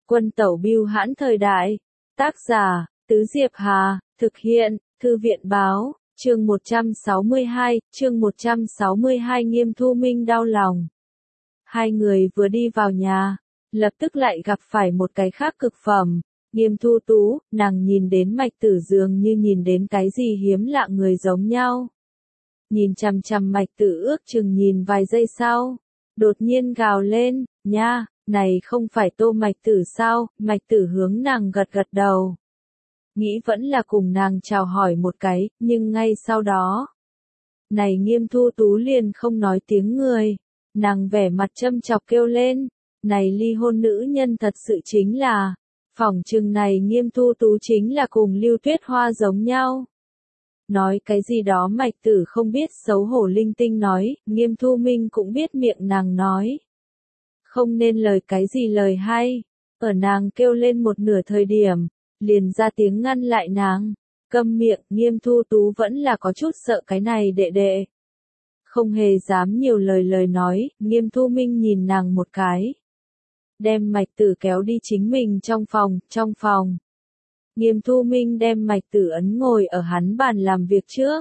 Quân tẩu bưu hãn thời đại. Tác giả, Tứ Diệp Hà, thực hiện, Thư viện báo, chương 162, Nghiêm Thu Minh đau lòng. Hai người vừa đi vào nhà, lập tức lại gặp phải một cái khác cực phẩm. Nghiêm Thu Tú, nàng nhìn đến Mạch Tử dường như nhìn đến cái gì hiếm lạ người giống nhau. Nhìn chằm chằm Mạch Tử ước chừng nhìn vài giây sau, đột nhiên gào lên, nha, này không phải Tô Mạch Tử sao? Mạch Tử hướng nàng gật gật đầu. Nghĩ vẫn là cùng nàng chào hỏi một cái, nhưng ngay sau đó. Này Nghiêm Thu Tú liền không nói tiếng người, nàng vẻ mặt châm chọc kêu lên, này ly hôn nữ nhân thật sự chính là, phỏng chừng này Nghiêm Thu Tú chính là cùng Lưu Tuyết Hoa giống nhau. Nói cái gì đó Mạch Tử không biết xấu hổ linh tinh nói, Nghiêm Thu Minh cũng biết miệng nàng nói. Không nên lời cái gì lời hay, ở nàng kêu lên một nửa thời điểm, liền ra tiếng ngăn lại nàng, câm miệng. Nghiêm Thu Tú vẫn là có chút sợ cái này đệ đệ. Không hề dám nhiều lời nói, Nghiêm Thu Minh nhìn nàng một cái. Đem Mạch Tử kéo đi chính mình trong phòng. Nghiêm Thu Minh đem Mạch Tử ấn ngồi ở hắn bàn làm việc trước.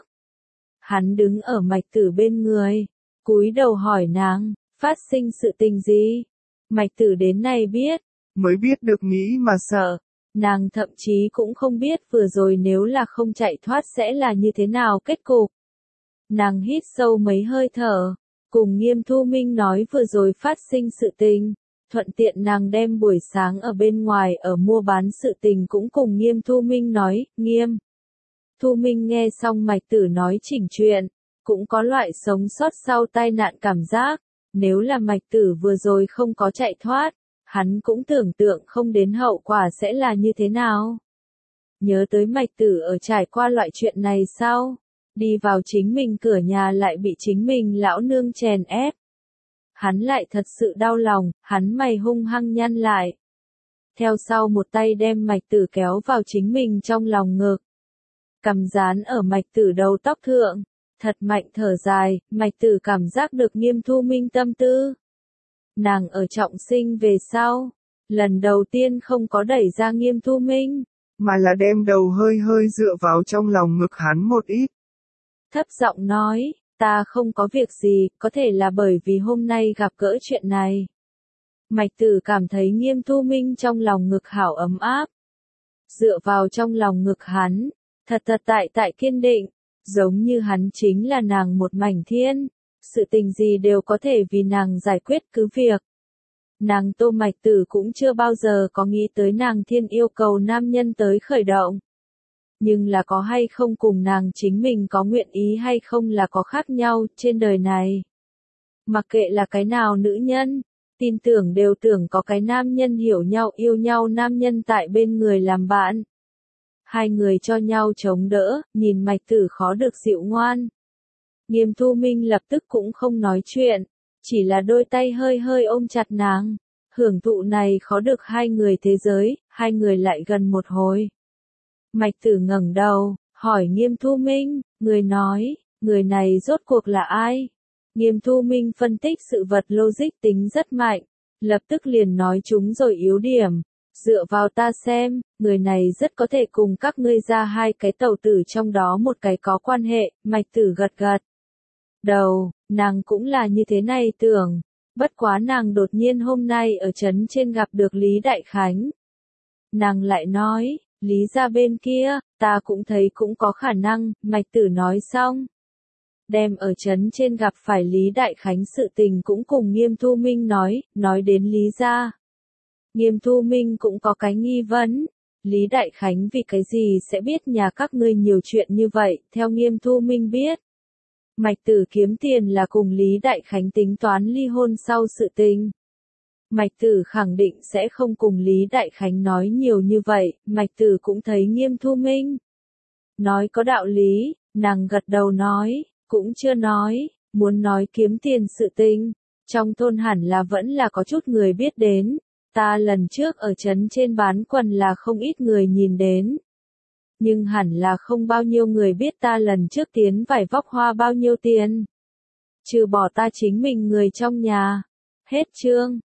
Hắn đứng ở Mạch Tử bên người, cúi đầu hỏi nàng, phát sinh sự tình gì? Mạch Tử đến nay biết, mới biết được nghĩ mà sợ. Nàng thậm chí cũng không biết vừa rồi nếu là không chạy thoát sẽ là như thế nào kết cục. Nàng hít sâu mấy hơi thở, cùng Nghiêm Thu Minh nói vừa rồi phát sinh sự tình. Thuận tiện nàng đem buổi sáng ở bên ngoài ở mua bán sự tình cũng cùng Nghiêm Thu Minh nói. Nghiêm Thu Minh nghe xong Mạch Tử nói chỉnh chuyện, cũng có loại sống sót sau tai nạn cảm giác. Nếu là Mạch Tử vừa rồi không có chạy thoát, hắn cũng tưởng tượng không đến hậu quả sẽ là như thế nào. Nhớ tới Mạch Tử ở trải qua loại chuyện này sau, đi vào chính mình cửa nhà lại bị chính mình lão nương chèn ép. Hắn lại thật sự đau lòng, hắn mày hung hăng nhăn lại. Theo sau một tay đem Mạch Tử kéo vào chính mình trong lòng ngực. Cầm dán ở Mạch Tử đầu tóc thượng, thật mạnh thở dài, Mạch Tử cảm giác được Nghiêm Thu Minh tâm tư. Nàng ở trọng sinh về sau, lần đầu tiên không có đẩy ra Nghiêm Thu Minh, mà là đem đầu hơi hơi dựa vào trong lòng ngực hắn một ít. Thấp giọng nói, ta không có việc gì, có thể là bởi vì hôm nay gặp gỡ chuyện này. Mạch Tử cảm thấy Nghiêm Thu Minh trong lòng ngực hảo ấm áp. Dựa vào trong lòng ngực hắn, thật tại kiên định, giống như hắn chính là nàng một mảnh thiên, sự tình gì đều có thể vì nàng giải quyết cứ việc. Nàng Tô Mạch Tử cũng chưa bao giờ có nghĩ tới nàng thiên yêu cầu nam nhân tới khởi động. Nhưng là có hay không cùng nàng chính mình có nguyện ý hay không là có khác nhau trên đời này. Mặc kệ là cái nào nữ nhân, tin tưởng đều tưởng có cái nam nhân hiểu nhau yêu nhau nam nhân tại bên người làm bạn. Hai người cho nhau chống đỡ, nhìn Mạch Tử khó được dịu ngoan. Nghiêm Thu Minh lập tức cũng không nói chuyện, chỉ là đôi tay hơi hơi ôm chặt nàng. Hưởng thụ này khó được hai người thế giới, hai người lại gần một hồi. Mạch Tử ngẩng đầu, hỏi Nghiêm Thu Minh, người này rốt cuộc là ai? Nghiêm Thu Minh phân tích sự vật logic tính rất mạnh, lập tức liền nói chúng rồi yếu điểm. Dựa vào ta xem, người này rất có thể cùng các ngươi ra hai cái tẩu tử trong đó một cái có quan hệ. Mạch Tử gật gật đầu, nàng cũng là như thế này tưởng. Bất quá nàng đột nhiên hôm nay ở trấn trên gặp được Lý Đại Khánh. Nàng lại nói, Lý ra bên kia, ta cũng thấy cũng có khả năng. Mạch Tử nói xong, đem ở trấn trên gặp phải Lý Đại Khánh sự tình cũng cùng Nghiêm Thu Minh nói đến Lý ra. Nghiêm Thu Minh cũng có cái nghi vấn, Lý Đại Khánh vì cái gì sẽ biết nhà các ngươi nhiều chuyện như vậy. Theo Nghiêm Thu Minh biết, Mạch Tử kiếm tiền là cùng Lý Đại Khánh tính toán ly hôn sau sự tình. Mạch Tử khẳng định sẽ không cùng Lý Đại Khánh nói nhiều như vậy. Mạch Tử cũng thấy Nghiêm Thu Minh nói có đạo lý, nàng gật đầu nói, cũng chưa nói, muốn nói kiếm tiền sự tình, trong thôn hẳn là vẫn là có chút người biết đến. Ta lần trước ở trấn trên bán quần là không ít người nhìn đến. Nhưng hẳn là không bao nhiêu người biết ta lần trước tiến vải vóc hoa bao nhiêu tiền. Trừ bỏ ta chính mình người trong nhà. Hết chương.